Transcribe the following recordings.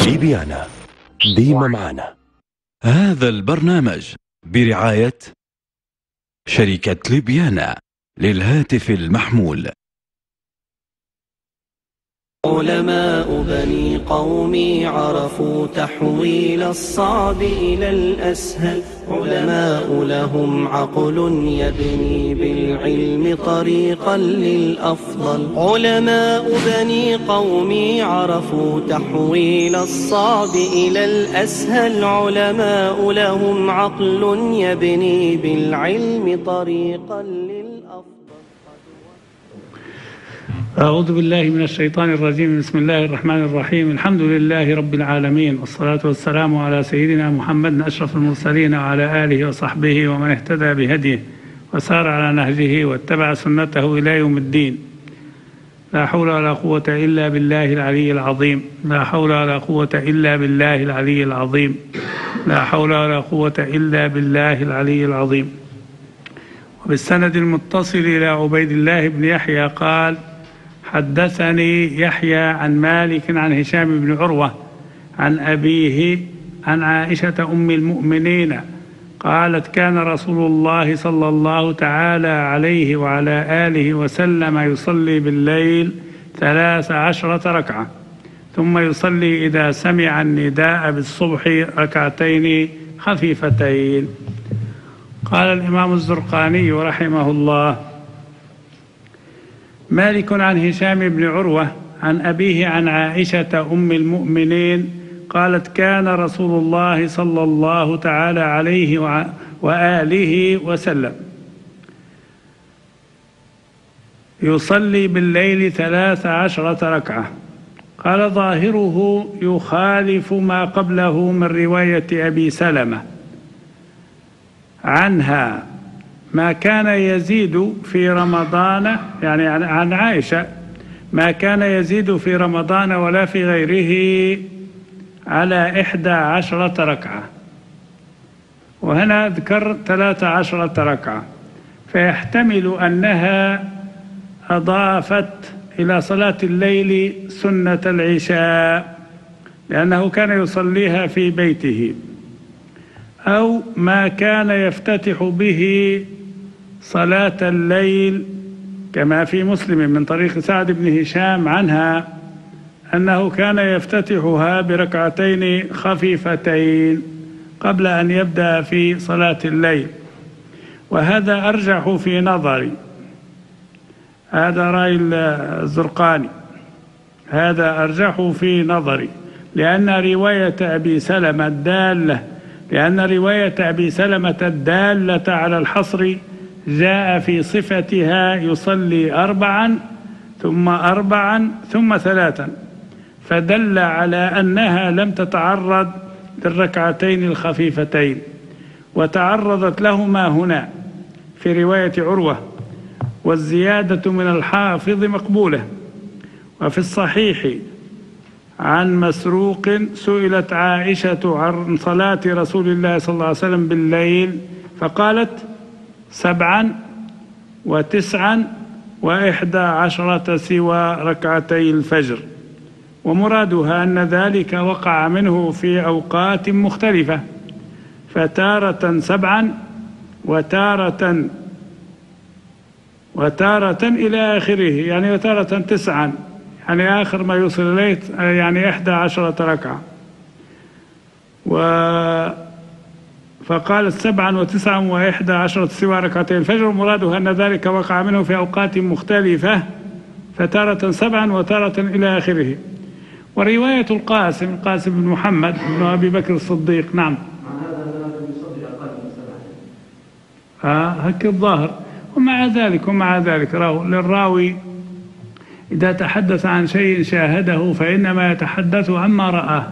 ليبيانا ديما معنا. هذا البرنامج برعاية شركة ليبيانا للهاتف المحمول. علماء بني قومي عرفوا تحويل الصعب إلى الأسهل، علماء لهم عقل يبني بالعلم طريقا للأفضل. علماء بني قومي عرفوا تحويل الصعب إلى الأسهل، علماء لهم عقل يبني بالعلم طريقا للأفضل. أعوذ بالله من الشيطان الرجيم. بسم الله الرحمن الرحيم. الحمد لله رب العالمين، والصلاة والسلام على سيدنا محمد أشرف المرسلين وعلى آله وصحبه ومن اهتدى بهديه وسار على نهجه واتبع سنته إلى يوم الدين. لا حول ولا قوة إلا بالله العلي العظيم. لا حول ولا قوة إلا بالله العلي العظيم. لا حول ولا قوة إلا بالله العلي العظيم. وبالسند المتصل إلى عبيد الله بن يحيى قال: حدثني يحيى عن مالك عن هشام بن عروة عن أبيه عن عائشة أم المؤمنين قالت: كان رسول الله صلى الله تعالى عليه وعلى آله وسلم يصلي بالليل 13 ركعة، ثم يصلي إذا سمع النداء بالصبح ركعتين خفيفتين. قال الإمام الزرقاني رحمه الله: مالك عن هشام بن عروة عن أبيه عن عائشة أم المؤمنين قالت: كان رسول الله صلى الله تعالى عليه وآله وسلم يصلي بالليل 13 ركعة. قال: ظاهره يخالف ما قبله من رواية أبي سلمة عنها، ما كان يزيد في رمضان، يعني عن عائشة، ما كان يزيد في رمضان ولا في غيره على 11 ركعة، وهنا ذكر 13 ركعة، فيحتمل أنها أضافت إلى صلاة الليل سنة العشاء لأنه كان يصليها في بيته، أو ما كان يفتتح به صلاة الليل كما في مسلم من طريق سعد بن هشام عنها أنه كان يفتتحها بركعتين خفيفتين قبل أن يبدأ في صلاة الليل. وهذا أرجح في نظري، هذا رأي الزرقاني، هذا أرجح في نظري، لأن رواية أبي سلمة الدالة على الحصر جاء في صفتها يصلي 4 ثم 4 ثم 3، فدل على أنها لم تتعرض للركعتين الخفيفتين، وتعرضت لهما هنا في رواية عروة، والزيادة من الحافظ مقبولة. وفي الصحيح عن مسروق سئلت عائشة عن صلاة رسول الله صلى الله عليه وسلم بالليل فقالت: 7 و9 و11 سوى ركعتي الفجر، ومرادها أن ذلك وقع منه في أوقات مختلفة، فتارة 7 وتارة إلى آخره، يعني وتارة 9، يعني آخر ما يوصل إليه يعني 11 ركعة. فقال 7 و9 و11 سوى ركعتي الفجر، ومراده أن ذلك وقع منه في أوقات مختلفة، فتارة 7 وتارة إلى آخره. ورواية القاسم بن محمد بن أبي بكر الصديق، نعم، هكذا الظاهر. ومع ذلك للراوي إذا تحدث عن شيء شاهده فإنما يتحدث عما رآه،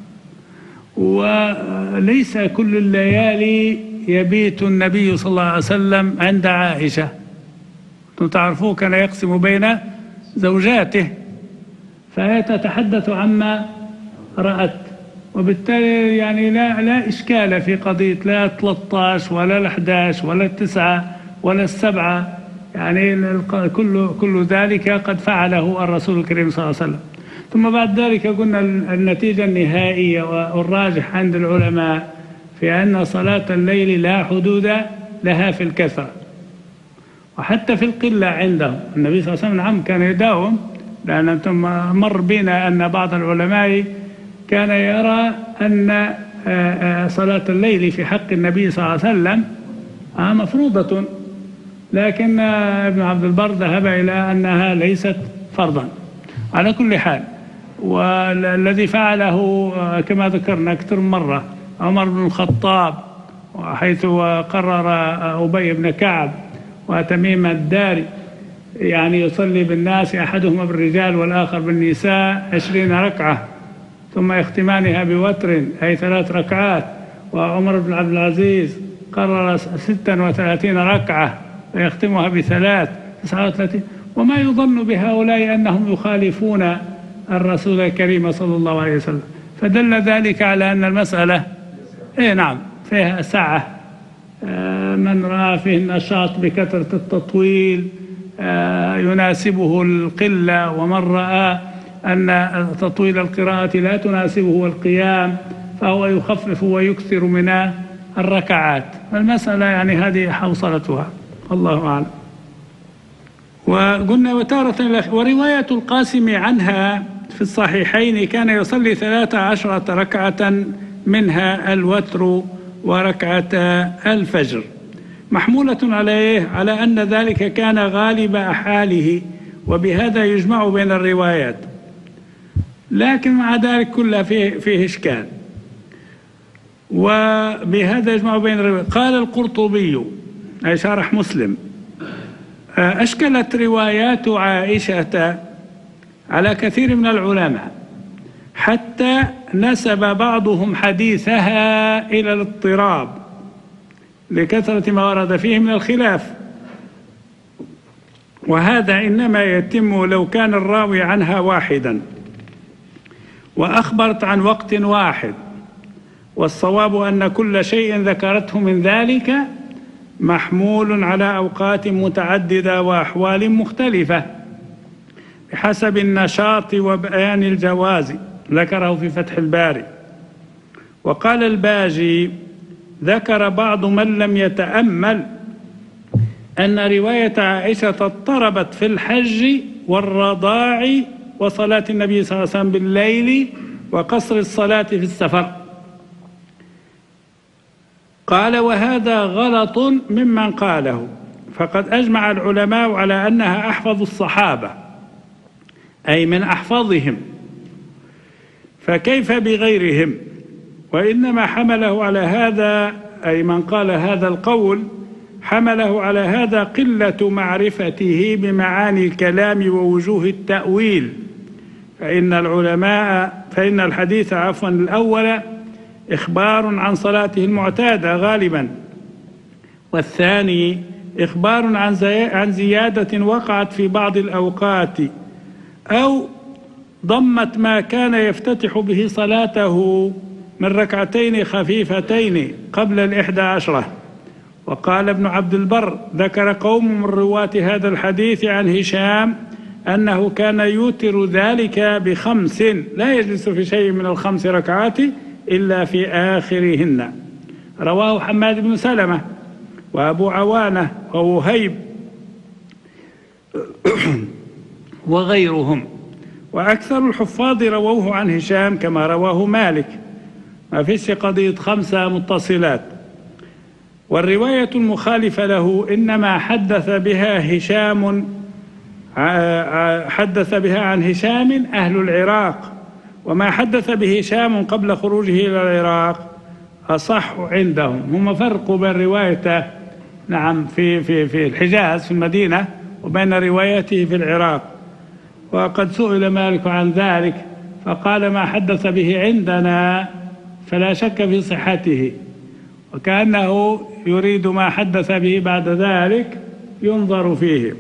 وليس كل الليالي يبيت النبي صلى الله عليه وسلم عند عائشة. تعرفوه كان يقسم بين زوجاته، فهي تتحدث عما رأت، وبالتالي يعني لا إشكال في قضية لا 13 ولا 11 ولا 9 ولا 7، يعني كل ذلك قد فعله الرسول الكريم صلى الله عليه وسلم. ثم بعد ذلك قلنا النتيجة النهائية والراجح عند العلماء في أن صلاة الليل لا حدود لها في الكثرة وحتى في القلة عندهم. النبي صلى الله عليه وسلم كان يداوم، لأن أنتم مر بنا أن بعض العلماء كان يرى أن صلاة الليل في حق النبي صلى الله عليه وسلم مفروضة، لكن ابن عبد البر ذهب إلى أنها ليست فرضا. على كل حال، والذي فعله كما ذكرنا أكثر من مرة عمر بن الخطاب، حيث قرر أبي بن كعب وتميم الداري يعني يصلي بالناس أحدهما بالرجال والآخر بالنساء 20 ركعة ثم يختمانها بوتر أي 3 ركعات، وعمر بن عبد العزيز قرر 36 ركعة ويختمها ب3 39. وما يظن بهؤلاء أنهم يخالفون الرسول الكريم صلى الله عليه وسلم، فدل ذلك على أن المسألة نعم فيها سعة. من رأى فيه النشاط بكثرة التطويل يناسبه القلة، ومن رأى أن تطويل القراءة لا تناسبه والقيام فهو يخفف ويكثر من الركعات. المسألة يعني هذه حوصلتها، الله أعلم. وقلنا ورواية القاسم عنها في الصحيحين كان يصلي 13 ركعة منها الوتر وركعة الفجر، محمولة على أن ذلك كان غالب حاله، وبهذا يجمع بين الروايات. لكن مع ذلك كلها فيه إشكال، وبهذا يجمع بين الروايات. قال القرطبي أي شارح مسلم: أشكلت روايات عائشة على كثير من العلماء حتى نسب بعضهم حديثها إلى الاضطراب لكثرة ما ورد فيه من الخلاف، وهذا إنما يتم لو كان الراوي عنها واحدا وأخبرت عن وقت واحد، والصواب أن كل شيء ذكرته من ذلك محمول على أوقات متعددة وأحوال مختلفة بحسب النشاط وبيان الجواز، ذكره في فتح الباري. وقال الباجي: ذكر بعض من لم يتأمل أن رواية عائشة اضطربت في الحج والرضاع وصلاة النبي صلى الله عليه وسلم بالليل وقصر الصلاة في السفر. قال: وهذا غلط ممن قاله، فقد أجمع العلماء على أنها أحفظ الصحابة أي من أحفظهم، فكيف بغيرهم؟ وإنما حمله على هذا أي من قال هذا القول حمله على هذا قلة معرفته بمعاني الكلام ووجوه التأويل، فإن الحديث الأول إخبار عن صلاته المعتادة غالبا، والثاني إخبار عن زيادة وقعت في بعض الأوقات أو ضمت ما كان يفتتح به صلاته من ركعتين خفيفتين قبل 11. وقال ابن عبد البر: ذكر قوم من رواة هذا الحديث عن هشام أنه كان يوتر ذلك ب5 لا يجلس في شيء من ال5 ركعات إلا في آخرهن. رواه حماد بن سلمة وأبو عوانة ووهيب وغيرهم، وأكثر الحفاظ رووه عن هشام كما رواه مالك، ما فيش قضية 5 متصلات. والرواية المخالفة له إنما حدث بها عن هشام أهل العراق، وما حدث به هشام قبل خروجه إلى العراق أصح عندهم. هم فرقوا بين روايته نعم في الحجاز في المدينة وبين روايته في العراق. وقد سئل مالك عن ذلك فقال: ما حدث به عندنا فلا شك في صحته، وكأنه يريد ما حدث به بعد ذلك ينظر فيه.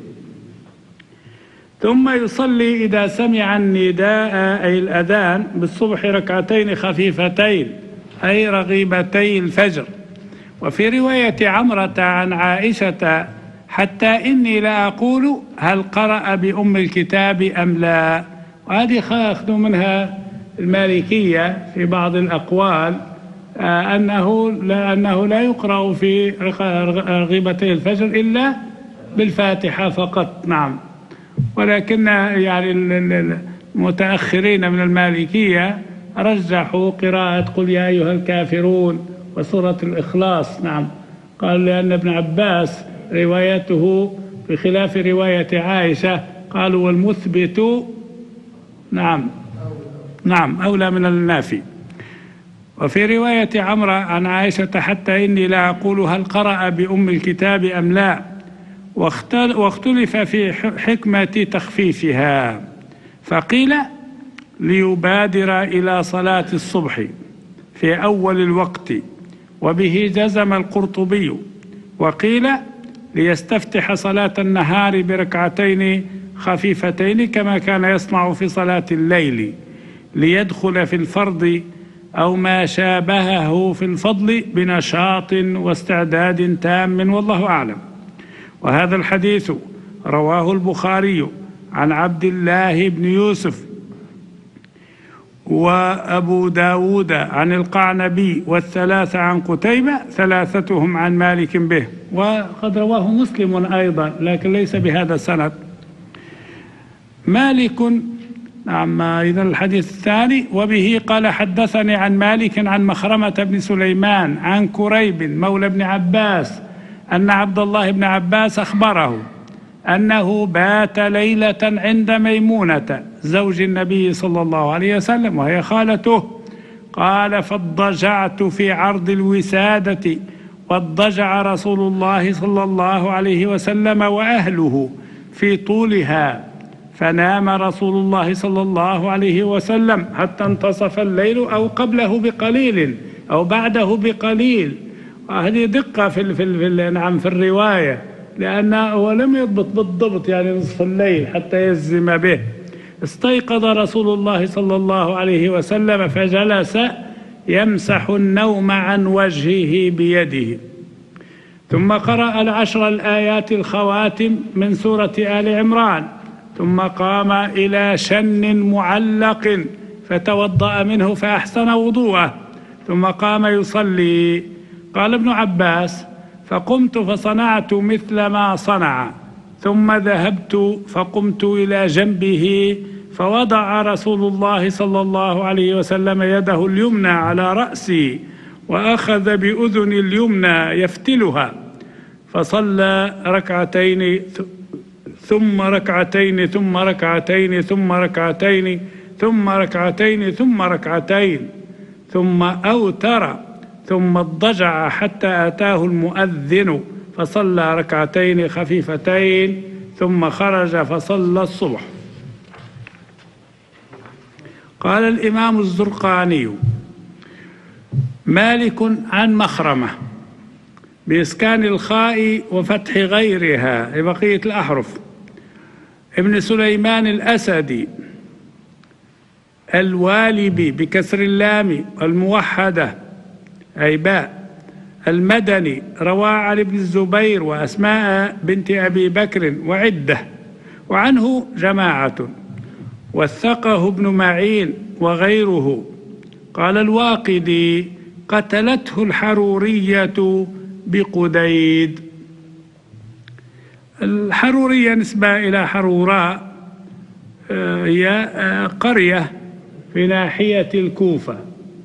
ثم يصلي إذا سمع النداء أي الأذان بالصبح ركعتين خفيفتين أي رغيبتي الفجر. وفي رواية عمرة عن عائشة: حتى إني لا أقول هل قرأ بأم الكتاب أم لا، هذه أخذوا منها المالكية في بعض الأقوال أنه لا يقرأ في رغيبتي الفجر إلا بالفاتحة فقط. نعم. ولكن يعني المتأخرين من المالكية رجحوا قراءة قل يا أيها الكافرون وسورة الإخلاص. نعم. قال لأن ابن عباس روايته بخلاف رواية عائشة قالوا والمثبت نعم أولى من النافي. وفي رواية عمرو عن عائشة حتى إني لا أقول هل قرأ بأم الكتاب أم لا، واختلف في حكمة تخفيفها، فقيل ليبادر إلى صلاة الصبح في أول الوقت، وبه جزم القرطبي، وقيل ليستفتح صلاة النهار بركعتين خفيفتين كما كان يصنع في صلاة الليل، ليدخل في الفرض أو ما شابهه في الفضل بنشاط واستعداد تام، والله أعلم. وهذا الحديث رواه البخاري عن عبد الله بن يوسف وأبو داود عن القعنبي والثلاثة عن قتيبة، ثلاثتهم عن مالك به، وقد رواه مسلم أيضا لكن ليس بهذا السند. مالك. نعم. إذن الحديث الثاني: وبه قال حدثني عن مالك عن مخرمة بن سليمان عن كريب مولى ابن عباس أن عبد الله بن عباس أخبره أنه بات ليلة عند ميمونة زوج النبي صلى الله عليه وسلم وهي خالته. قال فاضطجعت في عرض الوسادة، واضطجع رسول الله صلى الله عليه وسلم وأهله في طولها، فنام رسول الله صلى الله عليه وسلم حتى انتصف الليل أو قبله بقليل أو بعده بقليل. هذه دقة في الرواية، لأنه لم يضبط بالضبط يعني نصف الليل حتى يجزم به. استيقظ رسول الله صلى الله عليه وسلم فجلس يمسح النوم عن وجهه بيده، ثم قرأ العشر الآيات الخواتم من سورة آل عمران، ثم قام إلى شن معلق فتوضأ منه فأحسن وضوءه، ثم قام يصلي. قال ابن عباس: فقمت فصنعت مثل ما صنع، ثم ذهبت فقمت إلى جنبه، فوضع رسول الله صلى الله عليه وسلم يده اليمنى على رأسي، وأخذ بأذن اليمنى يفتلها، فصلى ركعتين ثم ركعتين ثم ركعتين ثم ركعتين ثم ركعتين ثم ركعتين، ثم أوتر، ثم اضطجع حتى أتاه المؤذن فصلى ركعتين خفيفتين، ثم خرج فصلى الصبح. قال الإمام الزرقاني: مالك عن مخرمة بإسكان الخاء وفتح غيرها لبقية الأحرف، ابن سليمان الأسدي الوالبي بكسر اللام الموحدة أي باء، المدني، روى عن ابن الزبير وأسماء بنت أبي بكر وعدة، وعنه جماعة، وثقه ابن معين وغيره. قال الواقدي: قتلته الحرورية بقديد. الحرورية نسبة إلى حروراء، هي قرية في ناحية الكوفة،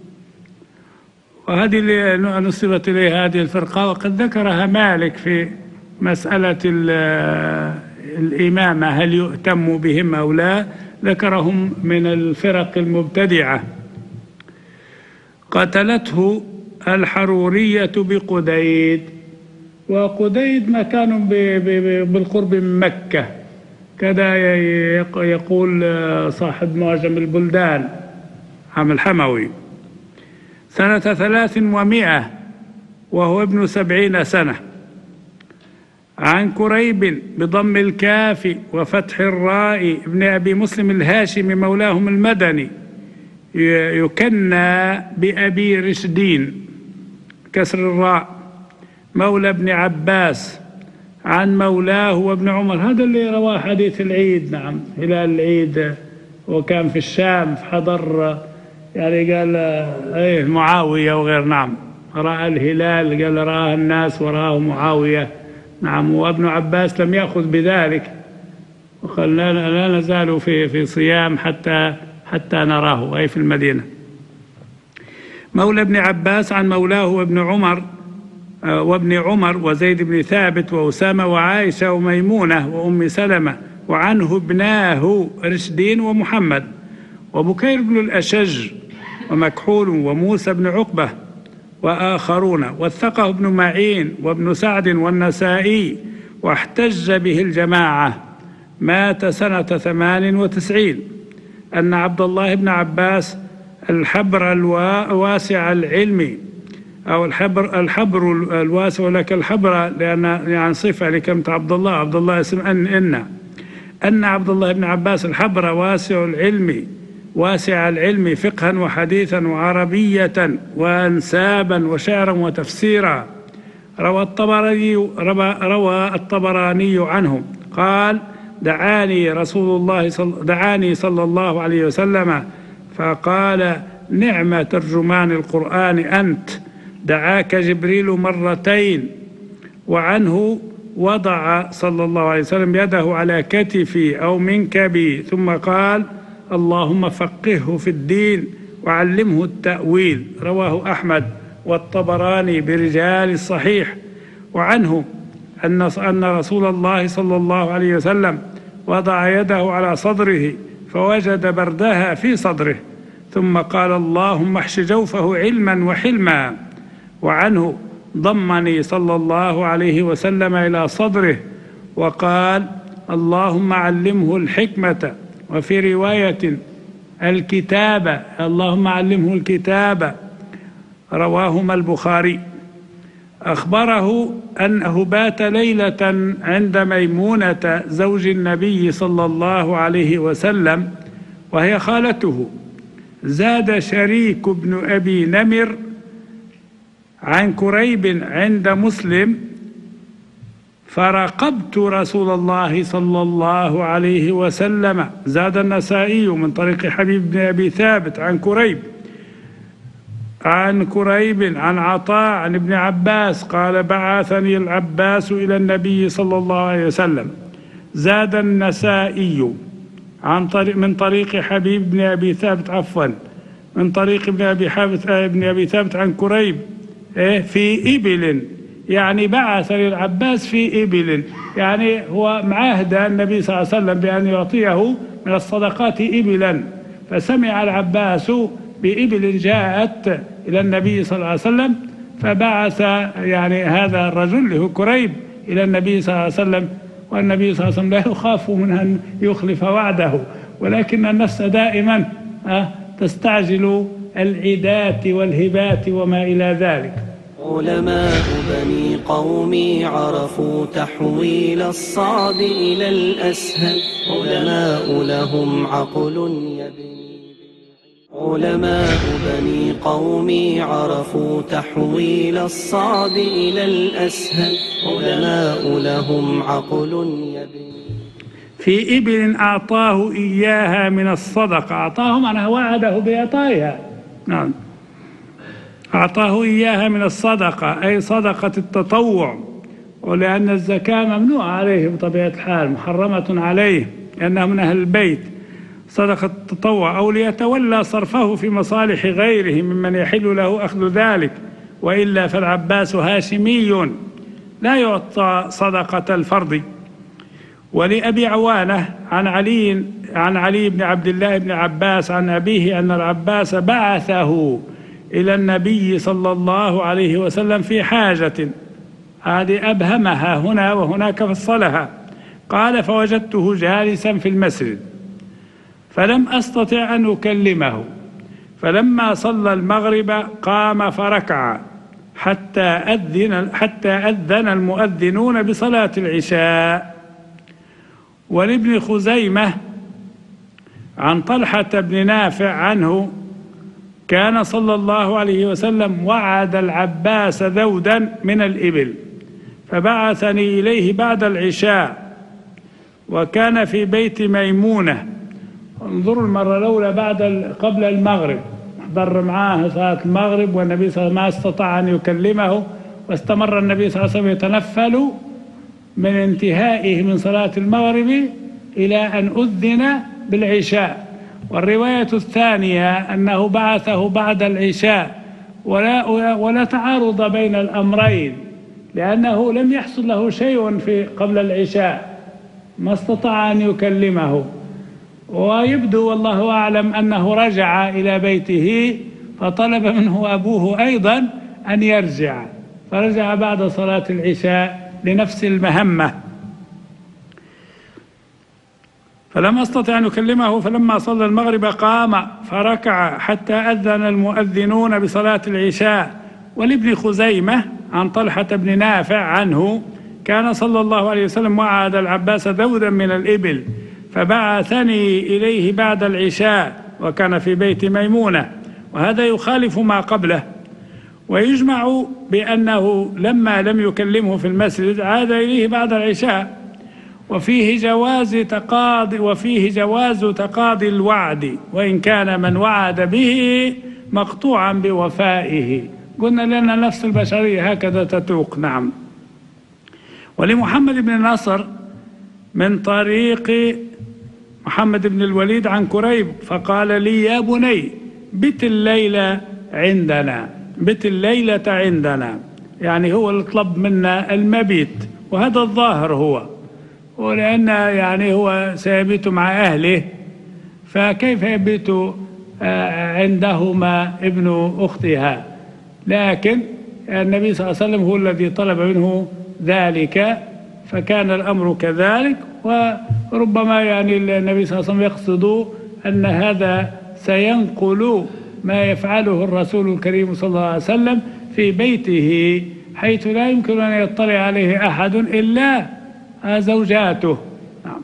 وهذه اللي نسبت إليها هذه الفرقة، وقد ذكرها مالك في مسألة الإمامة هل يؤتم بهم أو لا، ذكرهم من الفرق المبتدعة. قتلته الحرورية بقديد، وقديد مكان بالقرب من مكة، كذا يقول صاحب معجم البلدان عام الحموي، سنة 300 وهو ابن 70 سنة. عن كريب بضم الكاف وفتح الراء ابن أبي مسلم الهاشمي مولاهم المدني، يكنى بأبي رشدين كسر الراء، مولى ابن عباس عن مولاه وابن عمر. هذا اللي رواه حديث العيد. نعم، هلال العيد وكان في الشام فحضر يعني قال ايه معاوية وغير، نعم رأى الهلال قال رآه الناس ورآه معاوية، نعم. وابن عباس لم يأخذ بذلك وقال لا نزال في صيام حتى نراه، أي في المدينة. مولى ابن عباس عن مولاه وابن عمر وزيد بن ثابت وأسامة وعائشة وميمونة وأم سلمة، وعنه ابناه رشدين ومحمد وبكير بن الأشج ومكحول وموسى بن عقبة وآخرون، وثقه ابن معين وابن سعد والنسائي، واحتج به الجماعة. مات سنة 98. أن عبد الله بن عباس الحبر الواسع العلمي، أو الحبر الواسع، ولك الحبر لأن يعني صفة لكلمة عبد الله اسم أن عبد الله بن عباس الحبر واسع العلم فقها وحديثا وعربية وأنسابا وشعرا وتفسيرا. روى الطبراني عنه قال: دعاني صلى الله عليه وسلم فقال: نعم ترجمان القرآن أنت، دعاك جبريل مرتين. وعنه: وضع صلى الله عليه وسلم يده على كتفي أو منكبي ثم قال: اللهم فقهه في الدين وعلمه التأويل. رواه أحمد والطبراني برجال الصحيح. وعنه أن رسول الله صلى الله عليه وسلم وضع يده على صدره فوجد بردها في صدره ثم قال: اللهم احش جوفه علما وحلما. وعنه: ضمني صلى الله عليه وسلم إلى صدره وقال: اللهم علمه الحكمة، وفي رواية الكتابة، اللهم علمه الكتابة. رواهما البخاري. أخبره أنه بات ليلة عند ميمونة زوج النبي صلى الله عليه وسلم وهي خالته. زاد شريك بن أبي نمر عن كريب عند مسلم: فرقبت رسول الله صلى الله عليه وسلم. زاد النسائي من طريق حبيب بن أبي ثابت عن كريب عن عطاء عن ابن عباس قال: بعثني العباس إلى النبي صلى الله عليه وسلم. زاد النسائي من طريق حبيب بن أبي ثابت من طريق ابن أبي ثابت عن كريب في إبل، يعني بعث للعباس في إبل، يعني هو معاهد النبي صلى الله عليه وسلم بأن يعطيه من الصدقات إبلا، فسمع العباس بإبل جاءت إلى النبي صلى الله عليه وسلم فبعث يعني هذا الرجل اللي هو كريب إلى النبي صلى الله عليه وسلم. والنبي صلى الله عليه وسلم لا يخاف من أن يخلف وعده، ولكن النفس دائما تستعجل العدات والهبات وما إلى ذلك. علماء بني قومي عرفوا تحويل الصعب إلى الأسهل، علماء لهم عقل يبني. علماء بني قومي عرفوا تحويل الصعب إلى الأسهل، علماء لهم عقل يبني. في إبل أعطاه إياها من الصدقة، أعطاه معناها وعده بإعطائها، نعم، أعطاه إياها من الصدقة أي صدقة التطوع، ولأن الزكاة ممنوعة عليه بطبيعة الحال، محرمة عليه لأنها من أهل البيت. صدقة التطوع أو ليتولى صرفه في مصالح غيره ممن يحل له أخذ ذلك، وإلا فالعباس هاشمي لا يعطى صدقة الفرض. ولأبي عوانة عن علي بن عبد الله بن عباس عن أبيه أن العباس بعثه إلى النبي صلى الله عليه وسلم في حاجة، هذه أبهمها هنا وهناك فصلها. قال: فوجدته جالسا في المسجد فلم أستطع أن أكلمه، فلما صلى المغرب قام فركع حتى أذن المؤذنون بصلاة العشاء. ولابن خزيمة عن طلحة بن نافع عنه: كان صلى الله عليه وسلم وعد العباس ذودا من الإبل فبعثني إليه بعد العشاء، وكان في بيت ميمونة انظروا المرة الأولى قبل المغرب، احضر معاه صلاة المغرب والنبي صلى الله عليه وسلم ما استطاع أن يكلمه، واستمر النبي صلى الله عليه وسلم يتنفل من انتهائه من صلاة المغرب إلى أن أذن بالعشاء. والرواية الثانية أنه بعثه بعد العشاء، ولا تعارض بين الأمرين، لأنه لم يحصل له شيء قبل العشاء، ما استطاع أن يكلمه. ويبدو والله أعلم أنه رجع إلى بيته فطلب منه أبوه أيضا أن يرجع، فرجع بعد صلاة العشاء لنفس المهمة. فلم أستطع أن يكلمه، فلما صلى المغرب قام فركع حتى أذن المؤذنون بصلاة العشاء. ولابن خزيمة عن طلحة بن نافع عنه: كان صلى الله عليه وسلم وعد العباس ذودا من الإبل فبعثني إليه بعد العشاء، وكان في بيت ميمونة. وهذا يخالف ما قبله. ويجمع بأنه لما لم يكلمه في المسجد عاد إليه بعد العشاء، وفيه جواز تقاضي الوعد، وإن كان من وعد به مقطوعا بوفائه. قلنا لأن نفس البشرية هكذا تتوق. نعم. ولمحمد بن نصر من طريق محمد بن الوليد عن كريب فقال لي: يا بني بت الليلة عندنا، بت الليلة عندنا، يعني هو اللي طلب منا المبيت، وهذا الظاهر هو، ولأن يعني هو سيبيت مع أهله، فكيف يبيت عندهما ابن أختها؟ لكن النبي صلى الله عليه وسلم هو الذي طلب منه ذلك، فكان الأمر كذلك. وربما يعني النبي صلى الله عليه وسلم يقصد أن هذا سينقل ما يفعله الرسول الكريم صلى الله عليه وسلم في بيته، حيث لا يمكن أن يطلع عليه أحد إلا زوجاته. نعم.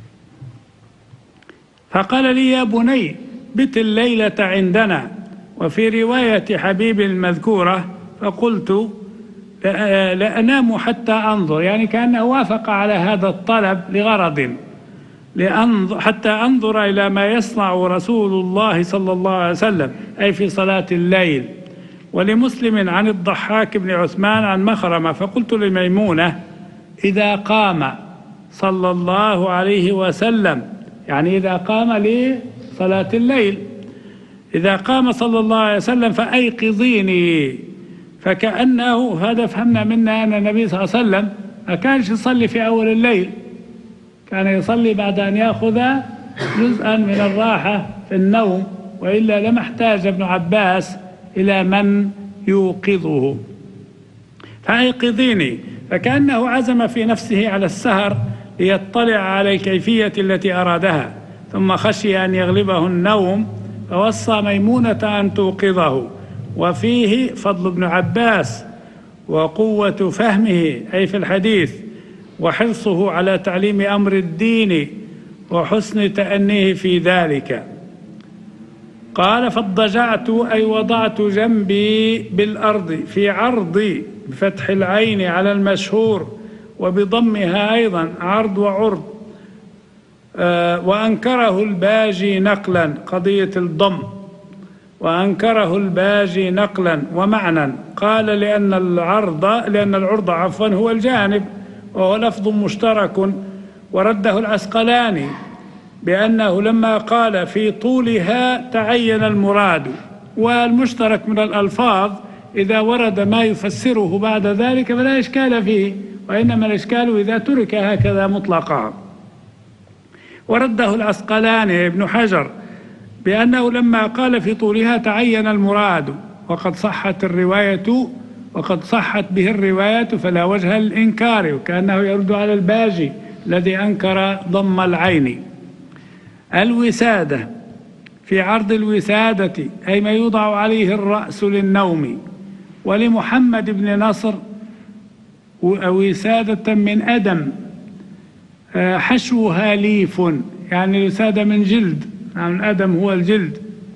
فقال لي: يا بني بت الليلة عندنا. وفي رواية حبيب المذكورة: فقلت لا أنام حتى أنظر، يعني كأنه وافق على هذا الطلب لغرض، حتى أنظر إلى ما يصنع رسول الله صلى الله عليه وسلم، أي في صلاة الليل. ولمسلم عن الضحاك بن عثمان عن مخرمة: فقلت لميمونة: إذا قام صلى الله عليه وسلم، يعني إذا قام لصلاة الليل، إذا قام صلى الله عليه وسلم فأيقظيني. فكأنه هذا فهمنا منا أن النبي صلى الله عليه وسلم ما كانش يصلي في أول الليل، كان يصلي بعد أن يأخذ جزءا من الراحة في النوم، وإلا لما احتاج ابن عباس إلى من يوقظه. فأيقظيني، فكأنه عزم في نفسه على السهر ليطلع على الكيفية التي أرادها، ثم خشي أن يغلبه النوم فوصى ميمونة أن توقظه. وفيه فضل ابن عباس وقوة فهمه أي في الحديث، وحرصه على تعليم أمر الدين، وحسن تأنيه في ذلك. قال: فاضطجعت أي وضعت جنبي بالأرض، في عرض بفتح العين على المشهور وبضمها أيضا، عرض وعرض. وأنكره الباجي نقلا، قضية الضم، وأنكره الباجي نقلا ومعنى. قال: لأن العرض هو الجانب، وهو لفظ مشترك. ورده العسقلاني بأنه لما قال في طولها تعين المراد. والمشترك من الألفاظ إذا ورد ما يفسره بعد ذلك فلا إشكال فيه، وإنما الإشكال إذا ترك هكذا مطلقا. ورده العسقلاني ابن حجر بأنه لما قال في طولها تعين المراد، وقد صحت به الرواية فلا وجه للإنكار، وكأنه يرد على الباجي الذي أنكر ضم العين. الوسادة، في عرض الوسادة أي ما يوضع عليه الرأس للنوم. ولمحمد بن نصر وسادة من أدم حشوها ليف، يعني الوسادة من جلد، من أدم هو الجلد.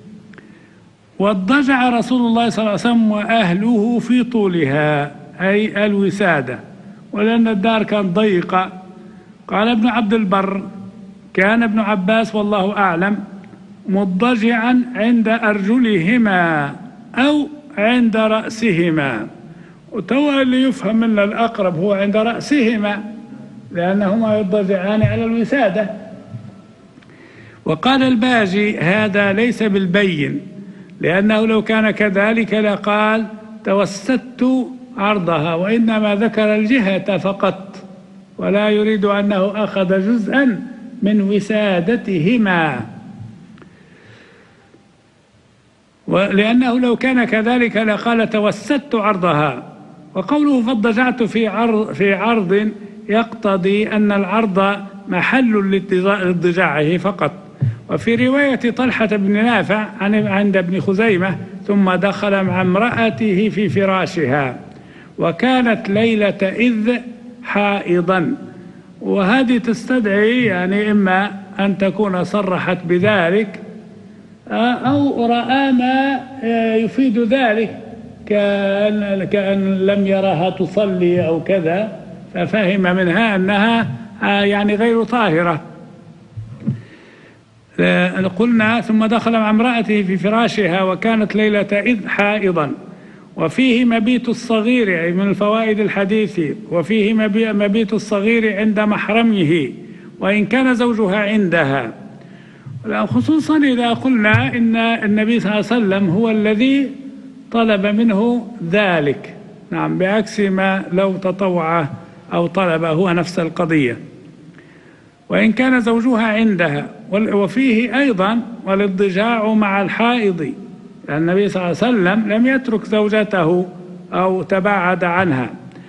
واضطجع رسول الله صلى الله عليه وسلم وأهله في طولها أي الوسادة، ولأن الدار كانت ضيقة. قال ابن عبد البر: كان ابن عباس والله أعلم مضجعا عند أرجلهما أو عند رأسهما. وتوا اللي يفهم من الأقرب هو عند رأسهما لأنهما يضجعان على الوسادة. وقال الباجي هذا ليس بالبين، لأنه لو كان كذلك لقال توسدت عرضها، وإنما ذكر الجهة فقط ولا يريد أنه أخذ جزءا من وسادتهما، لأنه لو كان كذلك لقال توسدت عرضها. وقوله فاضطجعت في عرض يقتضي أن العرض محل لاضطجاعه فقط. وفي رواية طلحة بن نافع عند ابن خزيمة ثم دخل مع امرأته في فراشها وكانت ليلة إذ حائضا. وهذه تستدعي يعني إما أن تكون صرحت بذلك أو رأى ما يفيد ذلك كأن لم يرها تصلي أو كذا، ففهم منها أنها يعني غير طاهرة. قلنا ثم دخل مع امرأته في فراشها وكانت ليلة إذ حائضا. وفيه مبيت الصغير من الفوائد الحديث، وفيه مبيت الصغير عند محرمه وإن كان زوجها عندها، خصوصا إذا قلنا إن النبي صلى الله عليه وسلم هو الذي طلب منه ذلك. نعم، بعكس ما لو تطوع أو طلب هو نفس القضية. وإن كان زوجها عندها. وفيه أيضا والاضطجاع مع الحائض، لأن النبي صلى الله عليه وسلم لم يترك زوجته أو تباعد عنها.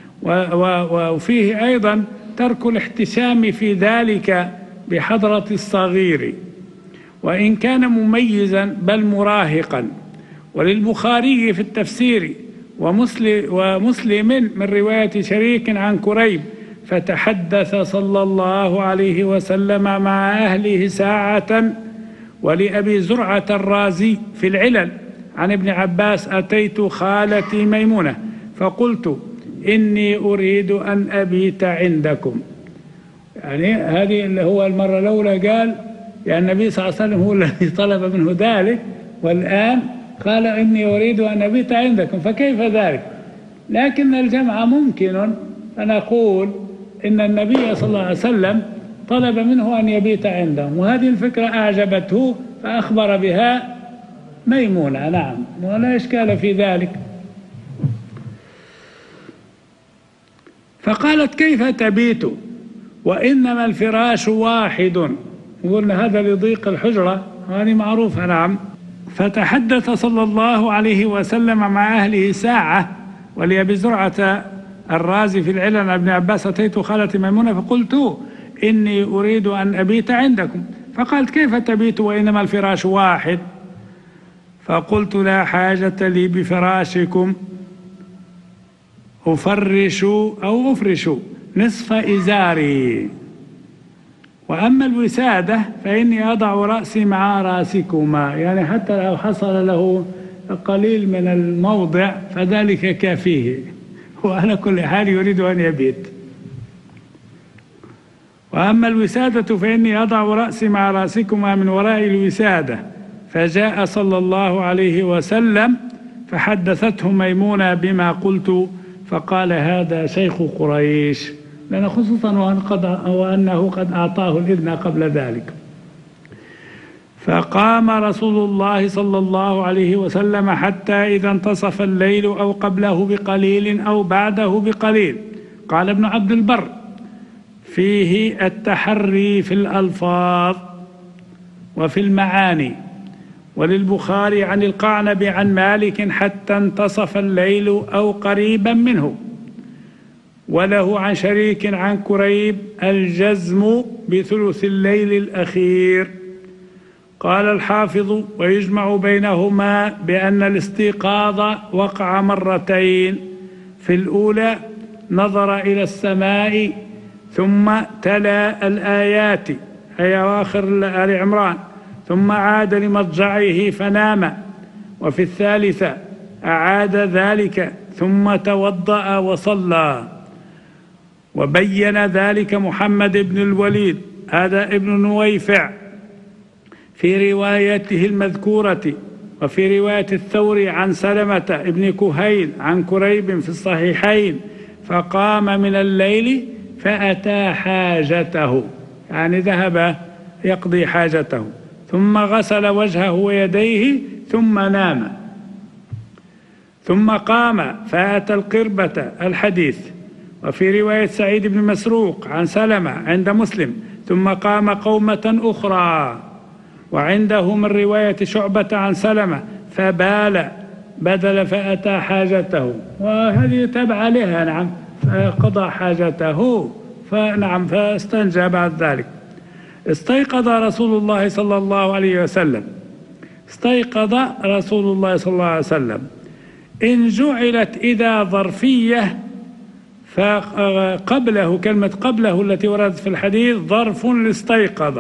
وفيه أيضا ترك الاحتشام في ذلك بحضرة الصغير وإن كان مميزا بل مراهقا. وللبخاري في التفسير ومسلم من رواية شريك عن كريب فتحدث صلى الله عليه وسلم مع أهله ساعة. ولأبي زرعة الرازي في العلل عن ابن عباس أتيت خالتي ميمونة فقلت إني أريد أن أبيت عندكم. يعني هذه اللي هو المرة الأولى قال يعني النبي صلى الله عليه وسلم هو الذي طلب منه ذلك، والآن قال إني أريد أن أبيت عندكم، فكيف ذلك؟ لكن الجمع ممكن أن أقول إن النبي صلى الله عليه وسلم طلب منه أن يبيت عندهم، وهذه الفكرة أعجبته فأخبر بها ميمونة. نعم، ولا إشكال في ذلك. فقالت كيف تبيت وإنما الفراش واحد. قلنا هذا لضيق الحجرة، هذه معروفة. نعم. فتحدث صلى الله عليه وسلم مع أهله ساعة. ولأبي زرعة الرازي في العلل عن ابن عباس أتيت خالتي ميمونة فقلت إني أريد أن أبيت عندكم. فقالت كيف تبيت وإنما الفراش واحد؟ فقلت لا حاجة لي بفراشكم، أفرش أو أفرش نصف إزاري، وأما الوسادة فإني أضع رأسي مع رأسكما. يعني حتى لو حصل له قليل من الموضع فذلك كافيه، وعلى كل حال يريد أن يبيت. وأما الوسادة فإني أضع رأسي مع رأسكما من وراء الوسادة. فجاء صلى الله عليه وسلم فحدثته ميمونة بما قلت فقال هذا شيخ قريش، لأن خصوصا وأنه قد أعطاه الإذن قبل ذلك. فقام رسول الله صلى الله عليه وسلم حتى إذا انتصف الليل أو قبله بقليل أو بعده بقليل. قال ابن عبد البر فيه التحري في الألفاظ وفي المعاني. وللبخاري عن القعنب عن مالك حتى انتصف الليل أو قريبا منه. وله عن شريك عن كريب الجزم بثلث الليل الأخير. قال الحافظ ويجمع بينهما بأن الاستيقاظ وقع مرتين، في الأولى نظر إلى السماء ثم تلا الآيات أي أواخر آل عمران ثم عاد لمضجعه فنام، وفي الثالثة أعاد ذلك ثم توضأ وصلى. وبين ذلك محمد بن الوليد هذا ابن نويفع في روايته المذكورة. وفي رواية الثوري عن سلمة ابن كهيل عن كريب في الصحيحين: فقام من الليل فأتى حاجته، يعني ذهب يقضي حاجته، ثم غسل وجهه ويديه ثم نام، ثم قام فأتى القربة، الحديث. وفي رواية سعيد بن مسروق عن سلمة عند مسلم: ثم قام قومة أخرى. وعنده من رواية شعبة عن سلمة: فبال بدل فأتى حاجته، وهذه تبع لها، نعم، فقضى حاجته، فنعم فاستنجى بعد ذلك. استيقظ رسول الله صلى الله عليه وسلم، استيقظ رسول الله صلى الله عليه وسلم. إن جعلت إذا ظرفية فقبله، كلمة قبله التي وردت في الحديث ظرف لاستيقظ،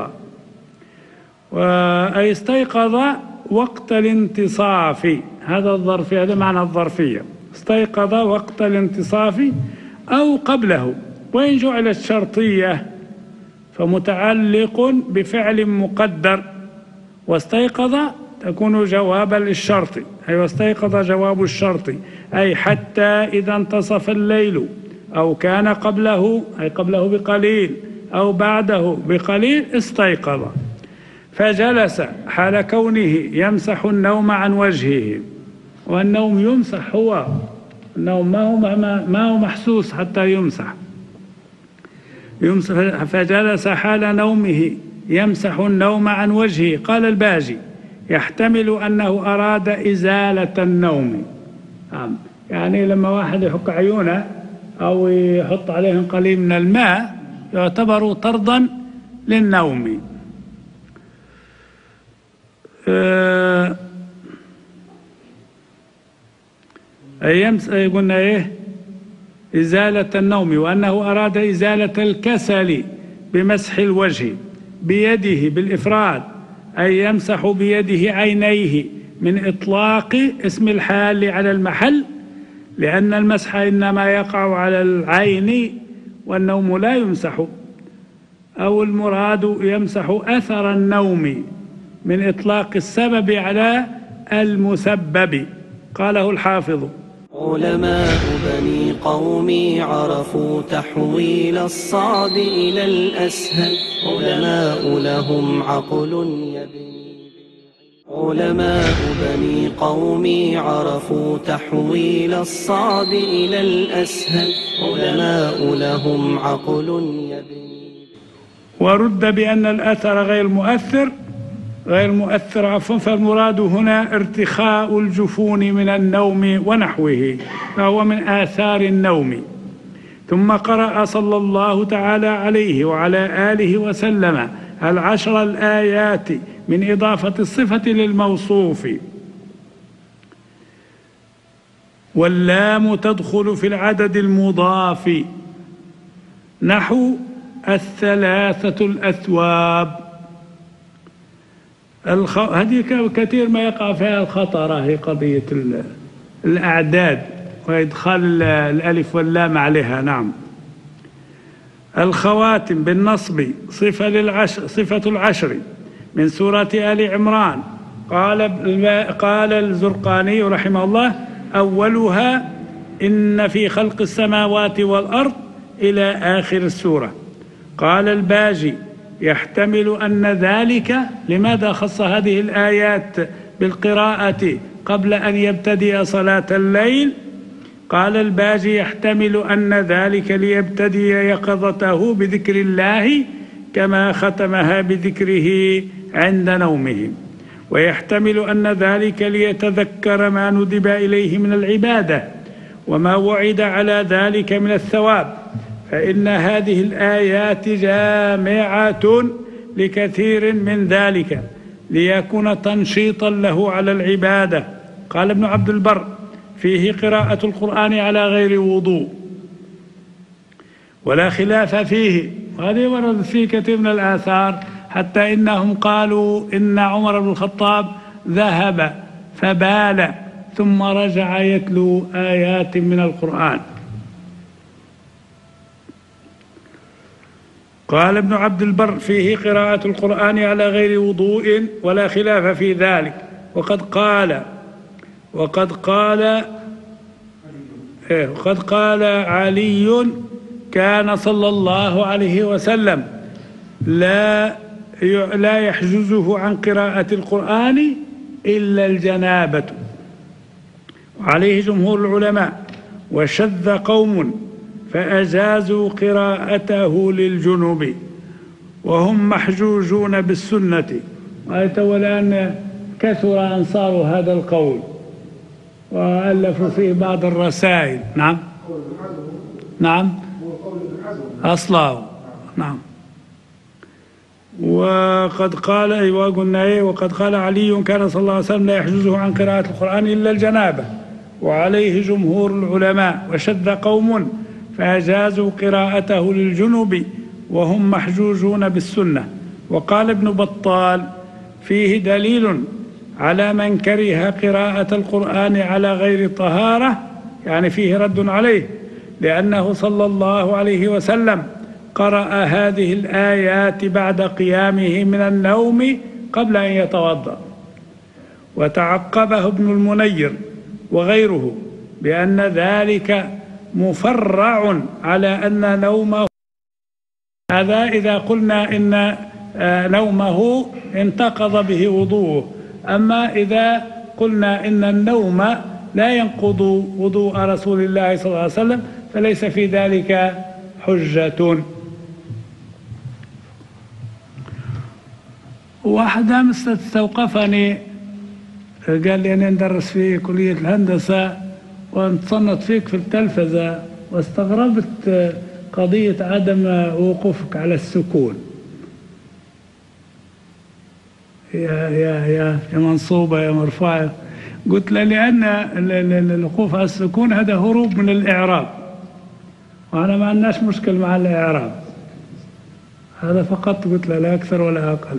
أي استيقظ وقت الانتصاف، هذا الظرف، هذا معنى الظرفية، استيقظ وقت الانتصاف أو قبله. وإن جعلت شرطية فمتعلق بفعل مقدر، واستيقظ تكون جوابا للشرط، أي واستيقظ جواب الشرط، أي حتى إذا انتصف الليل، أو كان قبله، أي قبله بقليل، أو بعده بقليل، استيقظ. فجلس حال كونه يمسح النوم عن وجهه، والنوم يمسح، هو النوم ما هو محسوس حتى يمسح. فجلس حال نومه يمسح النوم عن وجهه. قال الباجي: يحتمل أنه أراد إزالة النوم، يعني لما واحد يحك عيونه أو يحط عليهم قليل من الماء يعتبر طردا للنوم. قلنا إيه؟ إزالة النوم، وأنه أراد إزالة الكسل بمسح الوجه بيده بالإفراد، أي يمسح بيده عينيه من إطلاق اسم الحال على المحل، لأن المسح إنما يقع على العين والنوم لا يمسح. أو المراد يمسح أثر النوم من إطلاق السبب على المسبب. قاله الحافظ: علماء بني قومي عرفوا تحويل الصعب إلى الأسهل، علماء لهم عقل يبني. علماء بني قومي عرفوا تحويل الصعب إلى الأسهل، علماء لهم عقل يبني. ورد بأن الأثر غير مؤثر، فالمراد هنا ارتخاء الجفون من النوم ونحوه، فهو من آثار النوم. ثم قرأ صلى الله تعالى عليه وعلى آله وسلم 10 الآيات من إضافة الصفة للموصوف. واللام تدخل في العدد المضاف، نحو 3 الأثواب. هذه كثير ما يقع فيها الخطأ، هي قضية الأعداد وإدخال الألف واللام عليها. نعم. الخواتم بالنصب صفة العشر من سورة آل عمران. قال الزرقاني رحمه الله: أولها إن في خلق السماوات والأرض إلى آخر السورة. قال الباجي: يحتمل أن ذلك، لماذا خص هذه الآيات بالقراءة قبل أن يبتدئ صلاة الليل؟ قال الباجي: يحتمل أن ذلك ليبتدئ يقظته بذكر الله كما ختمها بذكره عند نومه، ويحتمل أن ذلك ليتذكر ما ندب إليه من العبادة وما وعد على ذلك من الثواب، فإن هذه الآيات جامعة لكثير من ذلك ليكون تنشيطا له على العبادة. قال ابن عبد البر: فيه قراءة القرآن على غير وضوء ولا خلاف فيه، وهذه وردت فيه كثير من الآثار، حتى إنهم قالوا إن عمر بن الخطاب ذهب فبال ثم رجع يتلو آيات من القرآن. قال ابن عبد البر: فيه قراءة القرآن على غير وضوء ولا خلاف في ذلك. وقد قال علي: كان صلى الله عليه وسلم لا يحجزه عن قراءة القرآن إلا الجنابة، وعليه جمهور العلماء، وشذ قوم فأجازوا قراءته للجنوب وهم محجوجون بالسنة. والآن كثر أنصار هذا القول وألفوا فيه بعض الرسائل. نعم أصلا. نعم. وقد قال علي: كان صلى الله عليه وسلم لا يحجزه عن قراءة القرآن إلا الجنابة، وعليه جمهور العلماء، وشذ قوم فأجازوا قراءته للجنوب وهم محجوجون بالسنة. وقال ابن بطال: فيه دليل على من كره قراءة القرآن على غير طهارة، يعني فيه رد عليه، لأنه صلى الله عليه وسلم قرأ هذه الآيات بعد قيامه من النوم قبل أن يتوضأ. وتعقبه ابن المنير وغيره بأن ذلك مفرع على أن نومه، هذا إذا قلنا إن نومه انتقض به وضوءه. أما إذا قلنا إن النوم لا ينقض وضوء رسول الله صلى الله عليه وسلم فليس في ذلك حجة. واحد أمس استوقفني، قال لي أنا ندرس في كلية الهندسة ونتصنت فيك في التلفزة، واستغربت قضية عدم وقوفك على السكون. يا منصوبة يا مرفوعة. قلت له: لأن الوقوف على السكون هذا هروب من الإعراب، وأنا ما عندناش مشكل مع الإعراب، هذا فقط. قلت له: لا أكثر ولا أقل.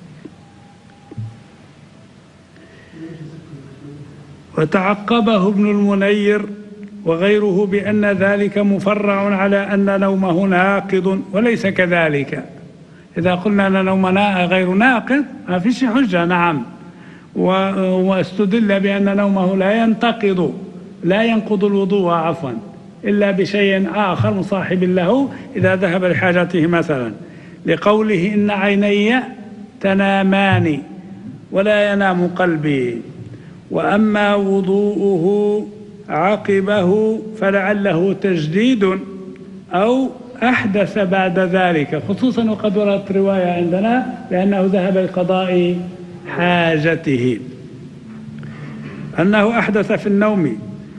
وتعقبه ابن المنير وغيره بأن ذلك مفرع على أن نومه ناقض، وليس كذلك. إذا قلنا أن نومنا غير ناقض ما فيش حجة. نعم. واستدل بأن نومه لا ينقض الوضوء إلا بشيء آخر مصاحب له إذا ذهب لحاجته، مثلا لقوله: إن عيني تنامان ولا ينام قلبي. وأما وضوءه عقبه فلعله تجديد أو أحدث بعد ذلك، خصوصا وقد وردت رواية عندنا بأنه ذهب لقضاء حاجته، أنه أحدث في النوم.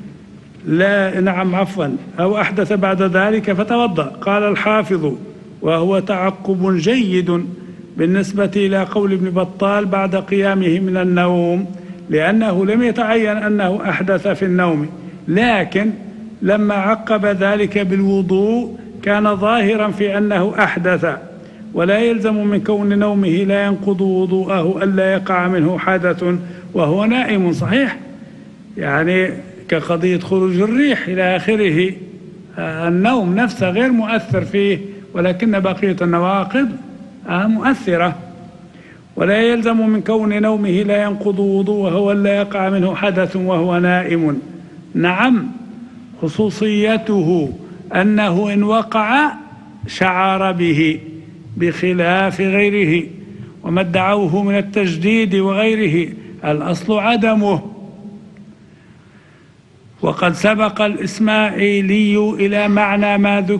أو أحدث بعد ذلك فتوضأ. قال الحافظ: وهو تعقب جيد بالنسبة إلى قول ابن بطال بعد قيامه من النوم، لأنه لم يتعين أنه أحدث في النوم، لكن لما عقب ذلك بالوضوء كان ظاهرا في أنه أحدث، ولا يلزم من كون نومه لا ينقض وضوءه ألا يقع منه حدث وهو نائم. صحيح، يعني كقضية خروج الريح إلى آخره، النوم نفسه غير مؤثر فيه، ولكن بقية النواقض مؤثرة. ولا يلزم من كون نومه لا ينقض وضوءه ولا يقع منه حدث وهو نائم. نعم، خصوصيته أنه إن وقع شعر به بخلاف غيره، وما ادعوه من التجديد وغيره الأصل عدمه. وقد سبق الإسماعيلي إلى معنى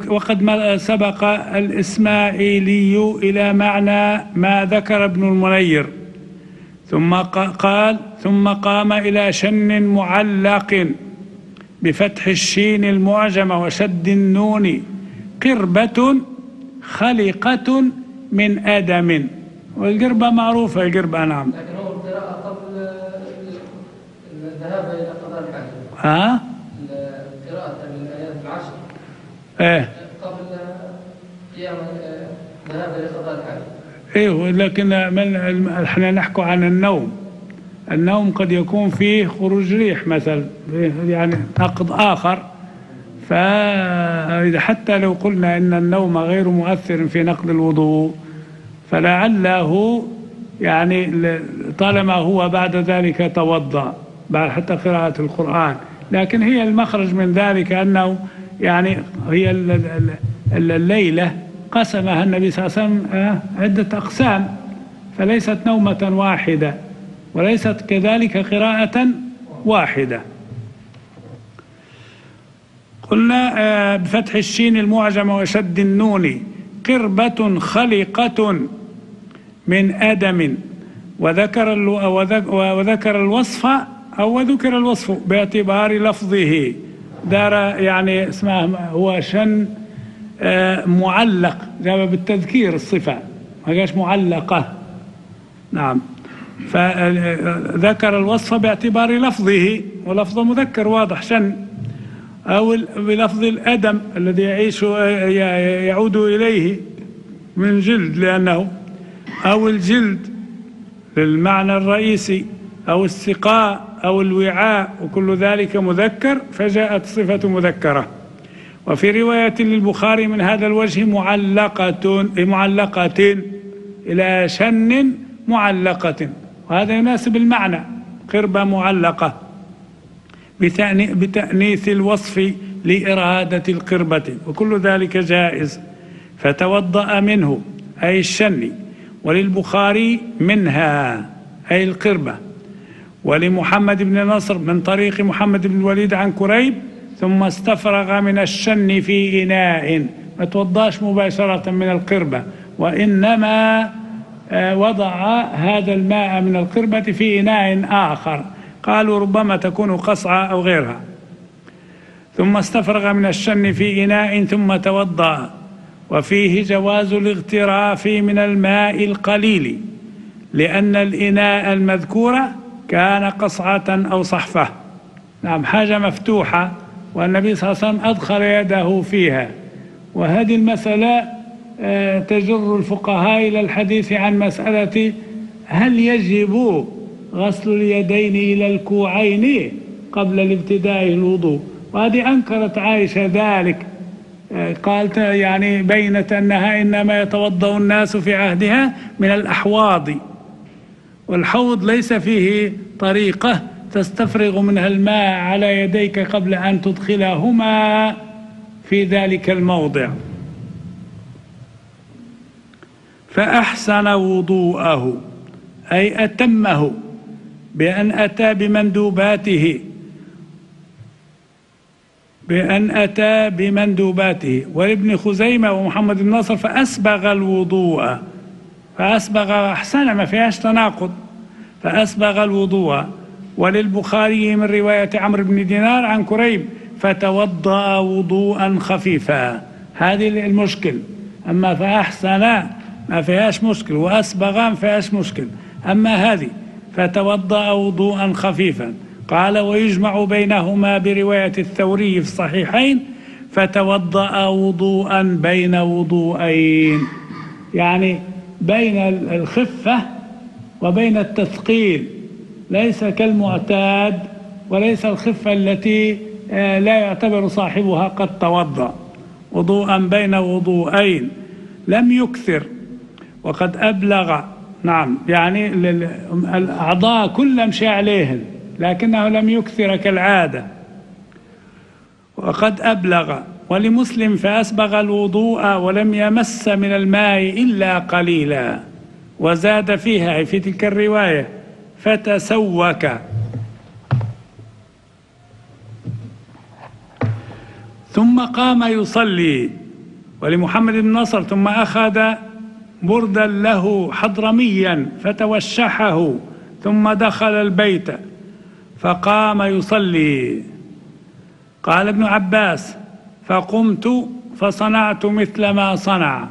ما ذكر ابن المنير، ثم قام إلى شن معلق بفتح الشين المعجمة وشد النون: قربة خلقة من آدم. والقربة معروفة، القربة. نعم. لكن هو القراءة قبل الذهاب إلى قضاء الحاجة. القراءة من الآيات العشر قبل قيام الذهاب إلى قضاء الحاجة. لكن احنا نحكي عن النوم قد يكون فيه خروج ريح مثلا، يعني نقض آخر، فإذا حتى لو قلنا إن النوم غير مؤثر في نقض الوضوء فلعله يعني طالما هو بعد ذلك توضأ بعد حتى قراءة القرآن، لكن هي المخرج من ذلك أنه يعني هي الليلة قسمها النبي صلى الله عليه وسلم عدة أقسام، فليست نومة واحدة وليست كذلك قراءة واحدة. قلنا بفتح الشين المعجمة وشد النون قربة خلقة من آدم، وذكر الوصف أو وذكر الوصف باعتبار لفظه دار يعني اسمه هو شن معلق جاب بالتذكير الصفة ما قالش معلقة. نعم، فذكر الوصف باعتبار لفظه ولفظ مذكر واضح شن، أو بلفظ الأدم الذي يعود إليه من جلد لأنه أو الجلد للمعنى الرئيسي أو السقاء أو الوعاء وكل ذلك مذكر فجاءت صفة مذكرة. وفي رواية للبخاري من هذا الوجه معلقة إلى شن معلقة، وهذا يناسب المعنى قربة معلقة بتأنيث الوصف لإرادة القربة، وكل ذلك جائز. فتوضأ منه أي الشن، وللبخاري منها أي القربة، ولمحمد بن نصر من طريق محمد بن الوليد عن كريب ثم استفرغ من الشن في إناء، ما توضاش مباشرة من القربة وإنما وضع هذا الماء من القربة في إناء آخر، قالوا ربما تكون قصعة أو غيرها. ثم استفرغ من الشن في إناء ثم توضأ. وفيه جواز الاغتراف من الماء القليل لأن الإناء المذكور كان قصعة أو صحفة، نعم حاجة مفتوحة والنبي صلى الله عليه وسلم أدخل يده فيها. وهذه المسألة تجر الفقهاء إلى الحديث عن مسألة هل يجب غسل اليدين إلى الكوعين قبل الابتداء الوضوء، وهذه أنكرت عائشة ذلك، قالت يعني بينت أنها إنما يتوضأ الناس في عهدها من الأحواض، والحوض ليس فيه طريقة تستفرغ منها الماء على يديك قبل أن تدخلهما في ذلك الموضع. فأحسن وضوءه أي أتمه بأن أتى بمندوباته. ولابن خزيمة ومحمد بن نصر فأسبغ الوضوء، فأسبغ أحسن ما فيهاش تناقض، فأسبغ الوضوء. وللبخاري من رواية عمرو بن دينار عن كريب فتوضأ وضوءا خفيفا، هذه المشكل. أما فأحسن ما فيهاش مشكل وأسبغ ما فيهاش مشكل، أما هذه فتوضأ وضوءا خفيفا. قال ويجمع بينهما برواية الثوري في الصحيحين فتوضأ وضوءا بين وضوءين، يعني بين الخفة وبين التثقيل، ليس كالمعتاد وليس الخفة التي لا يعتبر صاحبها قد توضأ، وضوءا بين وضوءين لم يكثر وقد أبلغ. نعم، يعني الأعضاء كلها مشي عليهن لكنه لم يكثر كالعادة وقد أبلغ. ولمسلم فأسبغ الوضوء ولم يمس من الماء إلا قليلا، وزاد فيها في تلك الرواية فتسوك. ثم قام يصلي. ولمحمد بن نصر ثم أخذ بردا له حضرميا فتوشحه ثم دخل البيت فقام يصلي. قال ابن عباس فقمت فصنعت مثل ما صنع.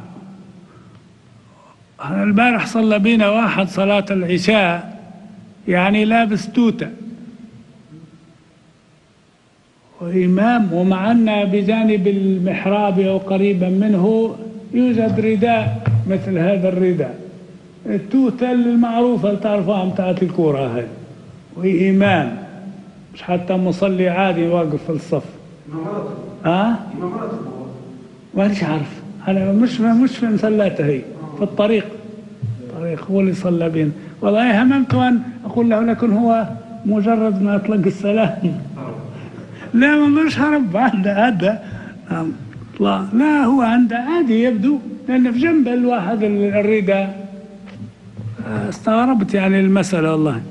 البارح صلى بينا واحد صلاة العشاء يعني لابس توتة وإمام، ومع أن بجانب المحراب أو قريبا منه يوجد رداء مثل هذا الرداء، التوتة المعروفة اللي تعرفوها متاعت الكورة هاي، وإمام مش حتى مصلي عادي واقف في الصف، مانيش عارف أنا، مش في مسلاته هي في الطريق هو اللي صلى بينا. والله هممت أن أقول له لكن هو مجرد ما أطلق السلام لا مش هرب هذا لا هو عنده عادي يبدو، لأن في جنب الواحد الرداء. استغربت يعني المسألة والله.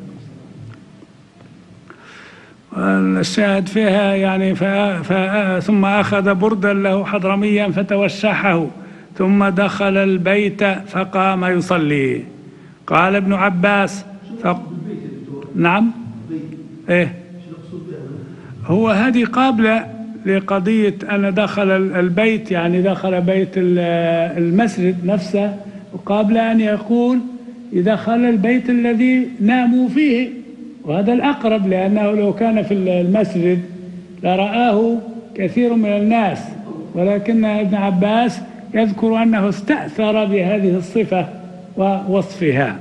الشاهد فيها يعني ثم أخذ بردا له حضرميا فتوشحه ثم دخل البيت فقام يصلي. قال ابن عباس نعم ايه هو هذه قابلة لقضية أن دخل البيت، يعني دخل بيت المسجد نفسه، وقابل أن يقول دخل البيت الذي ناموا فيه، وهذا الأقرب، لأنه لو كان في المسجد لرآه كثير من الناس، ولكن ابن عباس يذكر أنه استأثر بهذه الصفة ووصفها.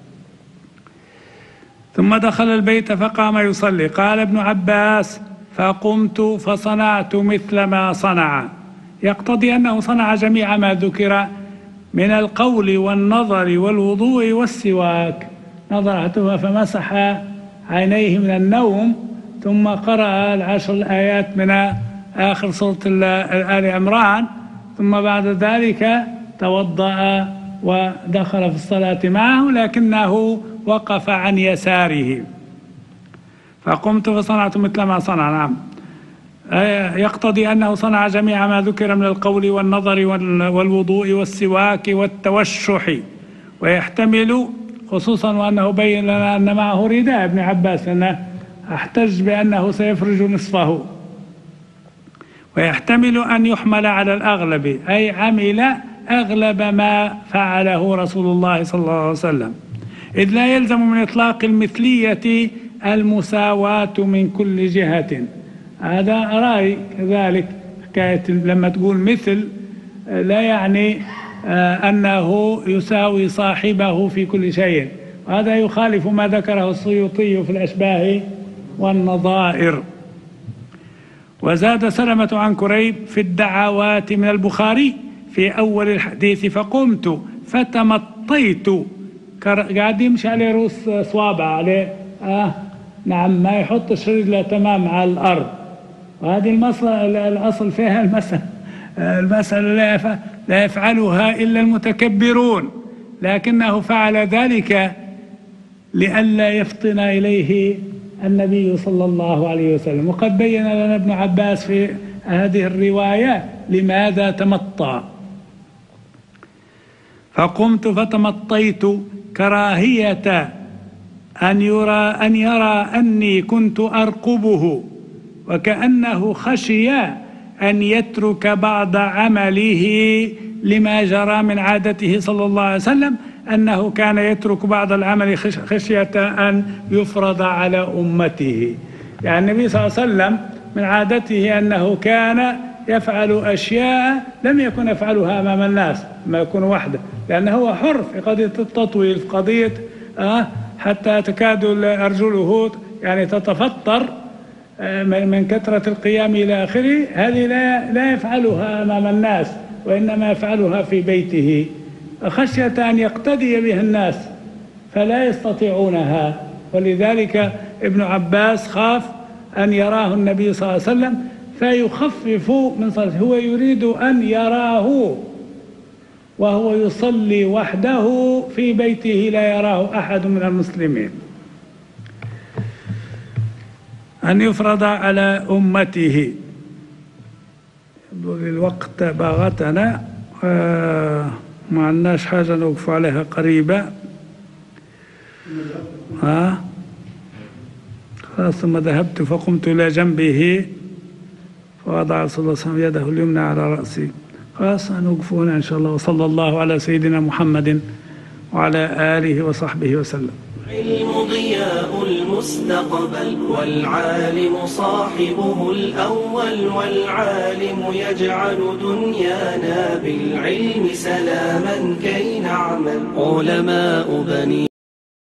ثم دخل البيت فقام يصلي. قال ابن عباس فقمت فصنعت مثل ما صنع، يقتضي أنه صنع جميع ما ذكر من القول والنظر والوضوء والسواك. نظرته فمسح عينيه من النوم، ثم قرأ 10 الآيات من آخر سورة آل عمران، ثم بعد ذلك توضأ ودخل في الصلاة معه، لكنه وقف عن يساره. فقمت فصنعت مثل ما صنع. نعم، يقتضي أنه صنع جميع ما ذكر من القول والنظر والوضوء والسواك والتوشح، ويحتمل خصوصا وأنه بين لنا أن معه رداء ابن عباس، أنه احتج بأنه سيفرج نصفه، ويحتمل أن يحمل على الأغلب، أي عمل أغلب ما فعله رسول الله صلى الله عليه وسلم، إذ لا يلزم من إطلاق المثلية المساواة من كل جهة. هذا رأي كذلك، حكاية لما تقول مثل لا يعني أنه يساوي صاحبه في كل شيء، وهذا يخالف ما ذكره السيوطي في الأشباه والنظائر. وزاد سلمة عن كريب في الدعوات من البخاري في أول الحديث فقمت فتمطيت، قاعد يمشي عليه رؤوس صوابع عليه نعم، ما يحطش رجله تمام على الأرض. وهذه الأصل فيها المسألة لا يفعلها إلا المتكبرون، لكنه فعل ذلك لئلا يفطن إليه النبي صلى الله عليه وسلم. وقد بين لنا ابن عباس في هذه الرواية لماذا تمطى. فقمت فتمطيت كراهية أن يرى أني كنت أرقبه، وكأنه خشي أن يترك بعض عمله لما جرى من عادته صلى الله عليه وسلم، أنه كان يترك بعض العمل خشية أن يفرض على أمته. يعني النبي صلى الله عليه وسلم من عادته أنه كان يفعل أشياء لم يكن يفعلها أمام الناس ما يكون وحده، لأنه هو حر في قضية التطويل، في قضية حتى تكاد أرجله يعني تتفطر من كثرة القيام إلى آخره. هذه لا يفعلها أمام الناس، وإنما يفعلها في بيته خشية أن يقتدي به الناس فلا يستطيعونها. ولذلك ابن عباس خاف أن يراه النبي صلى الله عليه وسلم فيخفف من صلاته، هو يريد أن يراه وهو يصلي وحده في بيته لا يراه أحد من المسلمين، أن يفرض على أمته. الوقت باغتنا، ما عندناش حاجة نوقف عليها قريبة. خلاص. ثم ذهبت فقمت إلى جنبه فوضع صلى الله عليه وسلم يده اليمنى على رأسي. خلاص نوقف هنا إن شاء الله. وصلى الله على سيدنا محمد وعلى آله وصحبه وسلم. العلم ضياء المستقبل، والعالم صاحبه الأول، والعالم يجعل دنيانا بالعلم سلاما كي نعمل. علماء بني